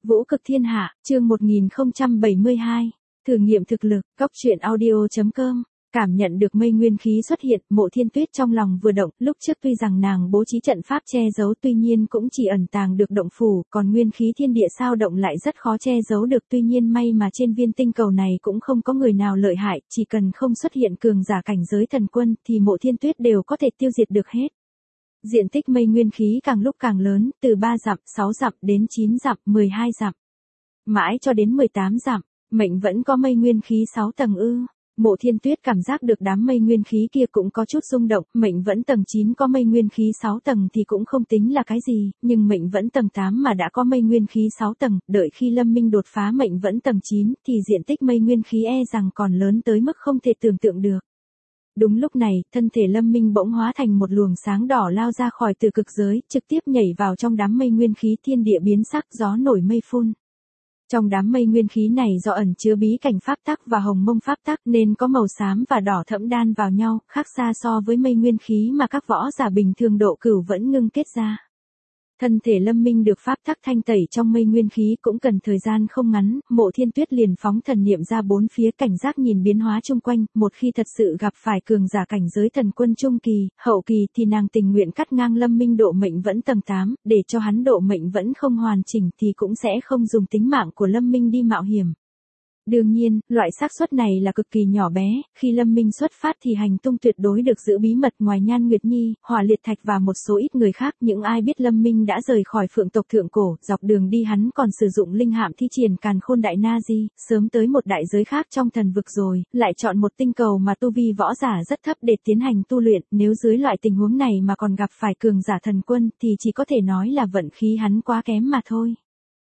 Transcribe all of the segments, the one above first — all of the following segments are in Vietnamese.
Vũ cực thiên hạ, chương 1072. Thử nghiệm thực lực, Cóc truyện audio.com. Cảm nhận được mây nguyên khí xuất hiện, Mộ Thiên Tuyết trong lòng vừa động, lúc trước tuy rằng nàng bố trí trận pháp che giấu tuy nhiên cũng chỉ ẩn tàng được động phủ, còn nguyên khí thiên địa sao động lại rất khó che giấu được, tuy nhiên may mà trên viên tinh cầu này cũng không có người nào lợi hại, chỉ cần không xuất hiện cường giả cảnh giới thần quân thì Mộ Thiên Tuyết đều có thể tiêu diệt được hết. Diện tích mây nguyên khí càng lúc càng lớn, từ 3 dặm, 6 dặm đến 9 dặm, 12 dặm. Mãi cho đến 18 dặm, mệnh vẫn có mây nguyên khí 6 tầng ư. Mộ Thiên Tuyết cảm giác được đám mây nguyên khí kia cũng có chút rung động, mệnh vẫn tầng 9 có mây nguyên khí 6 tầng thì cũng không tính là cái gì, nhưng mệnh vẫn tầng 8 mà đã có mây nguyên khí 6 tầng, đợi khi Lâm Minh đột phá mệnh vẫn tầng 9 thì diện tích mây nguyên khí e rằng còn lớn tới mức không thể tưởng tượng được. Đúng lúc này, thân thể Lâm Minh bỗng hóa thành một luồng sáng đỏ lao ra khỏi từ cực giới, trực tiếp nhảy vào trong đám mây nguyên khí, thiên địa biến sắc, gió nổi mây phun. Trong đám mây nguyên khí này do ẩn chứa bí cảnh pháp tắc và hồng mông pháp tắc nên có màu xám và đỏ thẫm đan vào nhau, khác xa so với mây nguyên khí mà các võ giả bình thường độ cửu vẫn ngưng kết ra. Thân thể Lâm Minh được pháp tắc thanh tẩy trong mây nguyên khí cũng cần thời gian không ngắn, Mộ Thiên Tuyết liền phóng thần niệm ra bốn phía cảnh giác nhìn biến hóa chung quanh, một khi thật sự gặp phải cường giả cảnh giới thần quân trung kỳ, hậu kỳ thì nàng tình nguyện cắt ngang Lâm Minh độ mệnh vẫn tầng 8, để cho hắn độ mệnh vẫn không hoàn chỉnh thì cũng sẽ không dùng tính mạng của Lâm Minh đi mạo hiểm. Đương nhiên, loại xác suất này là cực kỳ nhỏ bé, khi Lâm Minh xuất phát thì hành tung tuyệt đối được giữ bí mật, ngoài Nhan Nguyệt Nhi, Hỏa Liệt Thạch và một số ít người khác, những ai biết Lâm Minh đã rời khỏi Phượng tộc Thượng Cổ, dọc đường đi hắn còn sử dụng linh hạm thi triển Càn Khôn Đại Na Di, sớm tới một đại giới khác trong thần vực rồi, lại chọn một tinh cầu mà tu vi võ giả rất thấp để tiến hành tu luyện, nếu dưới loại tình huống này mà còn gặp phải cường giả thần quân thì chỉ có thể nói là vận khí hắn quá kém mà thôi.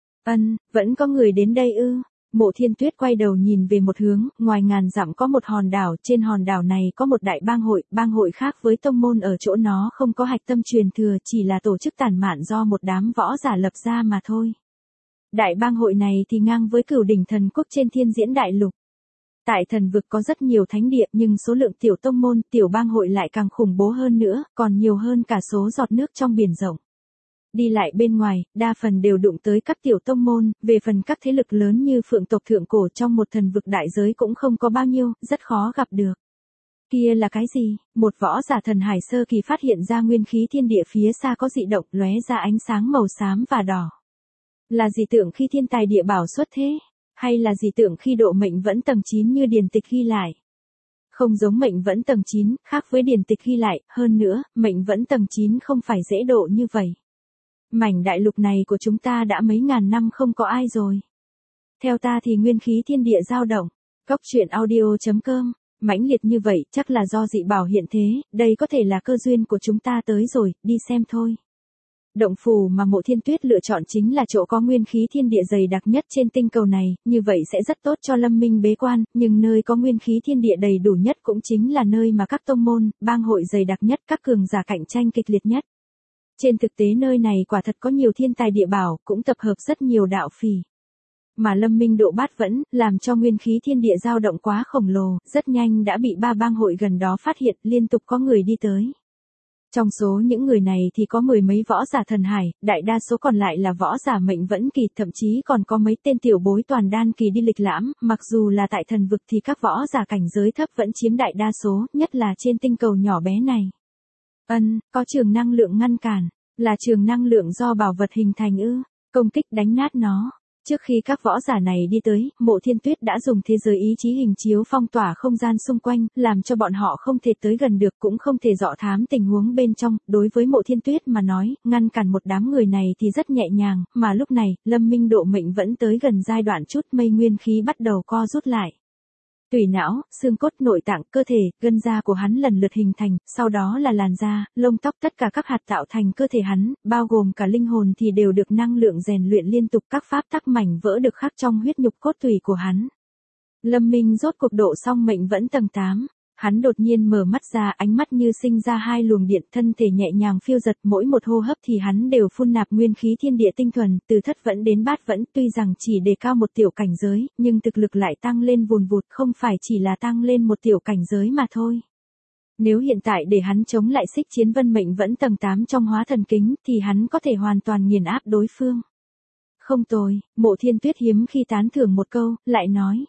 Vẫn có người đến đây ư? Mộ Thiên Tuyết quay đầu nhìn về một hướng, ngoài ngàn dặm có một hòn đảo, trên hòn đảo này có một đại bang hội khác với tông môn ở chỗ nó không có hạch tâm truyền thừa, chỉ là tổ chức tản mạn do một đám võ giả lập ra mà thôi. Đại bang hội này thì ngang với Cửu Đỉnh Thần Quốc trên Thiên Diễn Đại Lục. Tại thần vực có rất nhiều thánh địa nhưng số lượng tiểu tông môn, tiểu bang hội lại càng khủng bố hơn nữa, còn nhiều hơn cả số giọt nước trong biển rộng. Đi lại bên ngoài, đa phần đều đụng tới các tiểu tông môn, về phần các thế lực lớn như Phượng tộc Thượng Cổ trong một thần vực đại giới cũng không có bao nhiêu, rất khó gặp được. Kia là cái gì? Một võ giả thần hải sơ kỳ phát hiện ra nguyên khí thiên địa phía xa có dị động, lóe ra ánh sáng màu xám và đỏ. Là dị tượng khi thiên tài địa bảo xuất thế? Hay là dị tượng khi độ mệnh vẫn tầng 9 như điển tịch ghi lại? Không giống mệnh vẫn tầng 9, khác với điển tịch ghi lại, hơn nữa, mệnh vẫn tầng 9 không phải dễ độ như vậy. Mảnh đại lục này của chúng ta đã mấy ngàn năm không có ai rồi. Theo ta thì nguyên khí thiên địa dao động. Cóc truyện audio.com. Mãnh liệt như vậy chắc là do dị bảo hiện thế, đây có thể là cơ duyên của chúng ta tới rồi, đi xem thôi. Động phủ mà Mộ Thiên Tuyết lựa chọn chính là chỗ có nguyên khí thiên địa dày đặc nhất trên tinh cầu này, như vậy sẽ rất tốt cho Lâm Minh bế quan, nhưng nơi có nguyên khí thiên địa đầy đủ nhất cũng chính là nơi mà các tông môn, bang hội dày đặc nhất, các cường giả cạnh tranh kịch liệt nhất. Trên thực tế nơi này quả thật có nhiều thiên tài địa bảo, cũng tập hợp rất nhiều đạo phỉ. Mà Lâm Minh độ bát vẫn, làm cho nguyên khí thiên địa dao động quá khổng lồ, rất nhanh đã bị ba bang hội gần đó phát hiện, liên tục có người đi tới. Trong số những người này thì có mười mấy võ giả thần hải, đại đa số còn lại là võ giả mệnh vẫn kỳ, thậm chí còn có mấy tên tiểu bối toàn đan kỳ đi lịch lãm, mặc dù là tại thần vực thì các võ giả cảnh giới thấp vẫn chiếm đại đa số, nhất là trên tinh cầu nhỏ bé này. Có trường năng lượng ngăn cản, là trường năng lượng do bảo vật hình thành ư? Công kích đánh nát nó. Trước khi các võ giả này đi tới, Mộ Thiên Tuyết đã dùng thế giới ý chí hình chiếu phong tỏa không gian xung quanh, làm cho bọn họ không thể tới gần được, cũng không thể dò thám tình huống bên trong. Đối với Mộ Thiên Tuyết mà nói, ngăn cản một đám người này thì rất nhẹ nhàng, mà lúc này, Lâm Minh độ mệnh vẫn tới gần giai đoạn chút mây nguyên khí bắt đầu co rút lại. Tủy não, xương cốt, nội tạng, cơ thể, gân da của hắn lần lượt hình thành, sau đó là làn da, lông tóc, tất cả các hạt tạo thành cơ thể hắn, bao gồm cả linh hồn thì đều được năng lượng rèn luyện liên tục, các pháp tắc mảnh vỡ được khắc trong huyết nhục cốt tủy của hắn. Lâm Minh rốt cuộc độ xong mệnh vẫn tầng 8. Hắn đột nhiên mở mắt ra, ánh mắt như sinh ra hai luồng điện, thân thể nhẹ nhàng phiêu dật, mỗi một hô hấp thì hắn đều phun nạp nguyên khí thiên địa tinh thuần, từ thất vẫn đến bát vẫn, tuy rằng chỉ đề cao một tiểu cảnh giới, nhưng thực lực lại tăng lên vùn vụt, không phải chỉ là tăng lên một tiểu cảnh giới mà thôi. Nếu hiện tại để hắn chống lại Xích Chiến Vân mệnh vẫn tầng 8 trong hóa thần kính, thì hắn có thể hoàn toàn nghiền áp đối phương. Không tồi, Mộ Thiên Tuyết hiếm khi tán thưởng một câu, lại nói.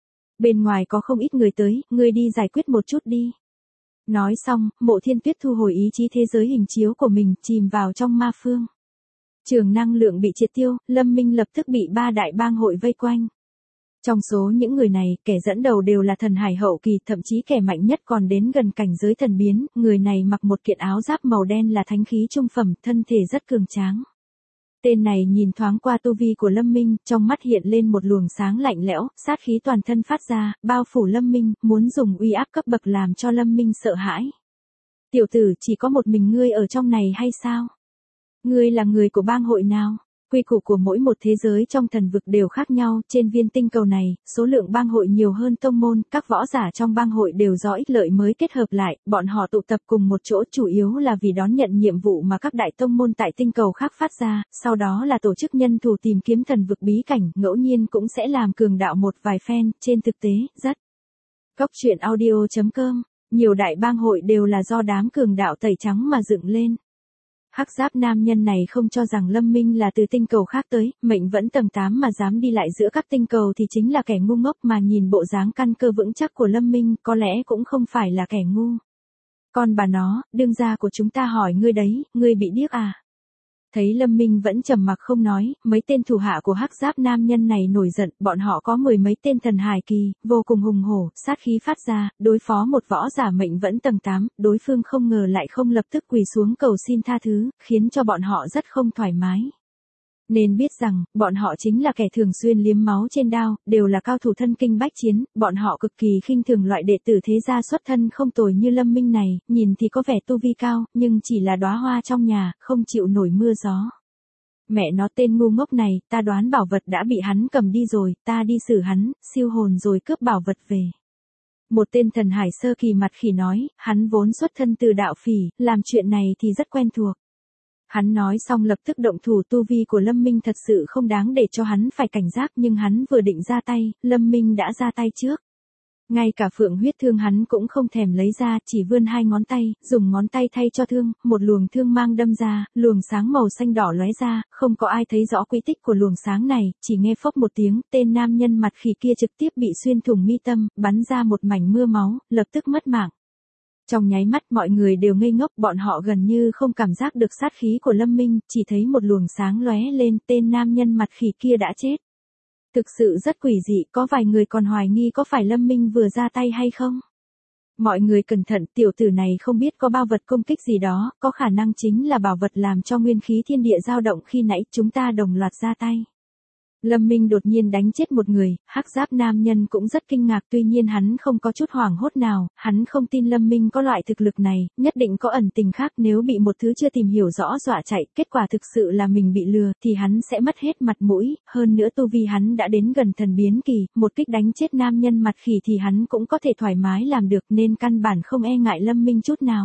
Bên ngoài có không ít người tới, ngươi đi giải quyết một chút đi. Nói xong, Mộ Thiên Tuyết thu hồi ý chí thế giới hình chiếu của mình, chìm vào trong ma phương. Trường năng lượng bị triệt tiêu, Lâm Minh lập tức bị 3 đại bang hội vây quanh. Trong số những người này, kẻ dẫn đầu đều là thần hải hậu kỳ, thậm chí kẻ mạnh nhất còn đến gần cảnh giới thần biến, người này mặc một kiện áo giáp màu đen là thánh khí trung phẩm, thân thể rất cường tráng. Tên này nhìn thoáng qua tu vi của Lâm Minh, trong mắt hiện lên một luồng sáng lạnh lẽo, sát khí toàn thân phát ra, bao phủ Lâm Minh, muốn dùng uy áp cấp bậc làm cho Lâm Minh sợ hãi. Tiểu tử, chỉ có một mình ngươi ở trong này hay sao? Ngươi là người của bang hội nào? Quy củ của mỗi một thế giới trong thần vực đều khác nhau, trên viên tinh cầu này, số lượng bang hội nhiều hơn tông môn, các võ giả trong bang hội đều do ích lợi mới kết hợp lại, bọn họ tụ tập cùng một chỗ chủ yếu là vì đón nhận nhiệm vụ mà các đại tông môn tại tinh cầu khác phát ra, sau đó là tổ chức nhân thủ tìm kiếm thần vực bí cảnh, ngẫu nhiên cũng sẽ làm cường đạo một vài phen, trên thực tế, rất. Cốc truyện audio.com, nhiều đại bang hội đều là do đám cường đạo tẩy trắng mà dựng lên. Hắc giáp nam nhân này không cho rằng Lâm Minh là từ tinh cầu khác tới, mệnh vẫn tầng 8 mà dám đi lại giữa các tinh cầu thì chính là kẻ ngu ngốc, mà nhìn bộ dáng căn cơ vững chắc của Lâm Minh có lẽ cũng không phải là kẻ ngu. Con bà nó, đương gia của chúng ta hỏi ngươi đấy, ngươi bị điếc à? Thấy Lâm Minh vẫn trầm mặc không nói, mấy tên thủ hạ của hắc giáp nam nhân này nổi giận, bọn họ có 10 mấy tên thần hài kỳ, vô cùng hùng hổ, sát khí phát ra, đối phó một võ giả mệnh vẫn tầng 8, đối phương không ngờ lại không lập tức quỳ xuống cầu xin tha thứ, khiến cho bọn họ rất không thoải mái. Nên biết rằng, bọn họ chính là kẻ thường xuyên liếm máu trên đao, đều là cao thủ thân kinh bách chiến, bọn họ cực kỳ khinh thường loại đệ tử thế gia xuất thân không tồi như Lâm Minh này, nhìn thì có vẻ tu vi cao, nhưng chỉ là đóa hoa trong nhà, không chịu nổi mưa gió. Mẹ nó tên ngu ngốc này, ta đoán bảo vật đã bị hắn cầm đi rồi, ta đi xử hắn, siêu hồn rồi cướp bảo vật về. Một tên thần hải sơ kỳ mặt khỉ nói, hắn vốn xuất thân từ đạo phỉ, làm chuyện này thì rất quen thuộc. Hắn nói xong lập tức động thủ, tu vi của Lâm Minh thật sự không đáng để cho hắn phải cảnh giác, nhưng hắn vừa định ra tay, Lâm Minh đã ra tay trước. Ngay cả phượng huyết thương hắn cũng không thèm lấy ra, chỉ vươn 2 ngón tay, dùng ngón tay thay cho thương, một luồng thương mang đâm ra, luồng sáng màu xanh đỏ lóe ra, không có ai thấy rõ quy tích của luồng sáng này, chỉ nghe phốc một tiếng, tên nam nhân mặt khỉ kia trực tiếp bị xuyên thủng mi tâm, bắn ra một mảnh mưa máu, lập tức mất mạng. Trong nháy mắt mọi người đều ngây ngốc, bọn họ gần như không cảm giác được sát khí của Lâm Minh, chỉ thấy một luồng sáng lóe lên, tên nam nhân mặt khỉ kia đã chết. Thực sự rất quỷ dị, có vài người còn hoài nghi có phải Lâm Minh vừa ra tay hay không. Mọi người cẩn thận, tiểu tử này không biết có bao vật công kích gì đó, có khả năng chính là bảo vật làm cho nguyên khí thiên địa dao động khi nãy chúng ta đồng loạt ra tay. Lâm Minh đột nhiên đánh chết một người, hắc giáp nam nhân cũng rất kinh ngạc, tuy nhiên hắn không có chút hoảng hốt nào, hắn không tin Lâm Minh có loại thực lực này, nhất định có ẩn tình khác, nếu bị một thứ chưa tìm hiểu rõ dọa chạy, kết quả thực sự là mình bị lừa, thì hắn sẽ mất hết mặt mũi, hơn nữa tu vi hắn đã đến gần thần biến kỳ, một kích đánh chết nam nhân mặt khỉ thì hắn cũng có thể thoải mái làm được, nên căn bản không e ngại Lâm Minh chút nào.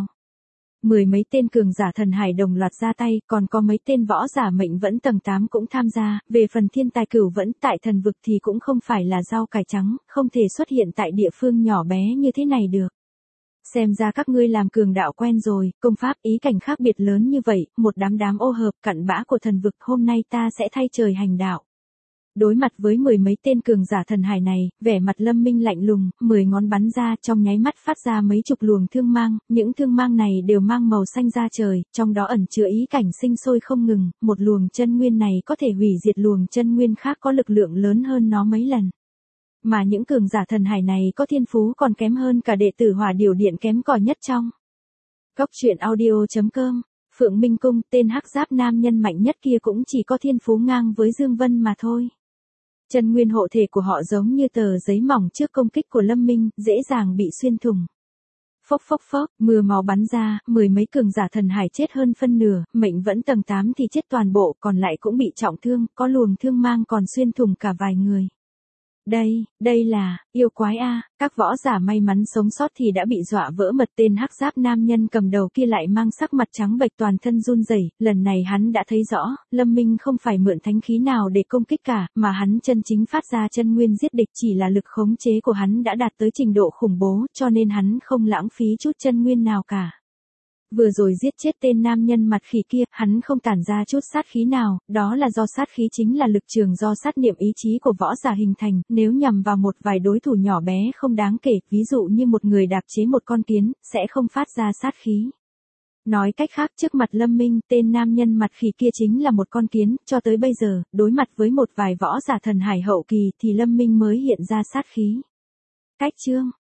10 mấy tên cường giả thần hải đồng loạt ra tay, còn có mấy tên võ giả mệnh vẫn tầng 8 cũng tham gia, về phần thiên tài cửu vẫn tại thần vực thì cũng không phải là rau cải trắng, không thể xuất hiện tại địa phương nhỏ bé như thế này được. Xem ra các ngươi làm cường đạo quen rồi, công pháp ý cảnh khác biệt lớn như vậy, một đám ô hợp cặn bã của thần vực, hôm nay ta sẽ thay trời hành đạo. Đối mặt với 10 mấy tên cường giả thần hải này, vẻ mặt Lâm Minh lạnh lùng, 10 ngón bắn ra, trong nháy mắt phát ra mấy chục luồng thương mang, những thương mang này đều mang màu xanh da trời, trong đó ẩn chứa ý cảnh sinh sôi không ngừng, một luồng chân nguyên này có thể hủy diệt luồng chân nguyên khác có lực lượng lớn hơn nó mấy lần. Mà những cường giả thần hải này có thiên phú còn kém hơn cả đệ tử Hỏa Điểu Điện kém cỏi nhất trong. Cốc truyện audio.com, Phượng Minh Cung, tên hắc giáp nam nhân mạnh nhất kia cũng chỉ có thiên phú ngang với Dương Vân mà thôi. Chân nguyên hộ thể của họ giống như tờ giấy mỏng trước công kích của Lâm Minh, dễ dàng bị xuyên thủng. Phốc phốc phốc, mưa máu bắn ra, 10 mấy cường giả thần hải chết hơn phân nửa, mệnh vẫn tầng 8 thì chết toàn bộ, còn lại cũng bị trọng thương, có luồng thương mang còn xuyên thủng cả vài người. Đây là, yêu quái a, các võ giả may mắn sống sót thì đã bị dọa vỡ mật, tên hắc giáp nam nhân cầm đầu kia lại mang sắc mặt trắng bệch toàn thân run rẩy, lần này hắn đã thấy rõ, Lâm Minh không phải mượn thánh khí nào để công kích cả, mà hắn chân chính phát ra chân nguyên giết địch, chỉ là lực khống chế của hắn đã đạt tới trình độ khủng bố, cho nên hắn không lãng phí chút chân nguyên nào cả. Vừa rồi giết chết tên nam nhân mặt khỉ kia, hắn không tản ra chút sát khí nào, đó là do sát khí chính là lực trường do sát niệm ý chí của võ giả hình thành, nếu nhằm vào một vài đối thủ nhỏ bé không đáng kể, ví dụ như một người đạp chế một con kiến, sẽ không phát ra sát khí. Nói cách khác, trước mặt Lâm Minh, tên nam nhân mặt khỉ kia chính là một con kiến, cho tới bây giờ, đối mặt với một vài võ giả thần hải hậu kỳ thì Lâm Minh mới hiện ra sát khí. Cách chương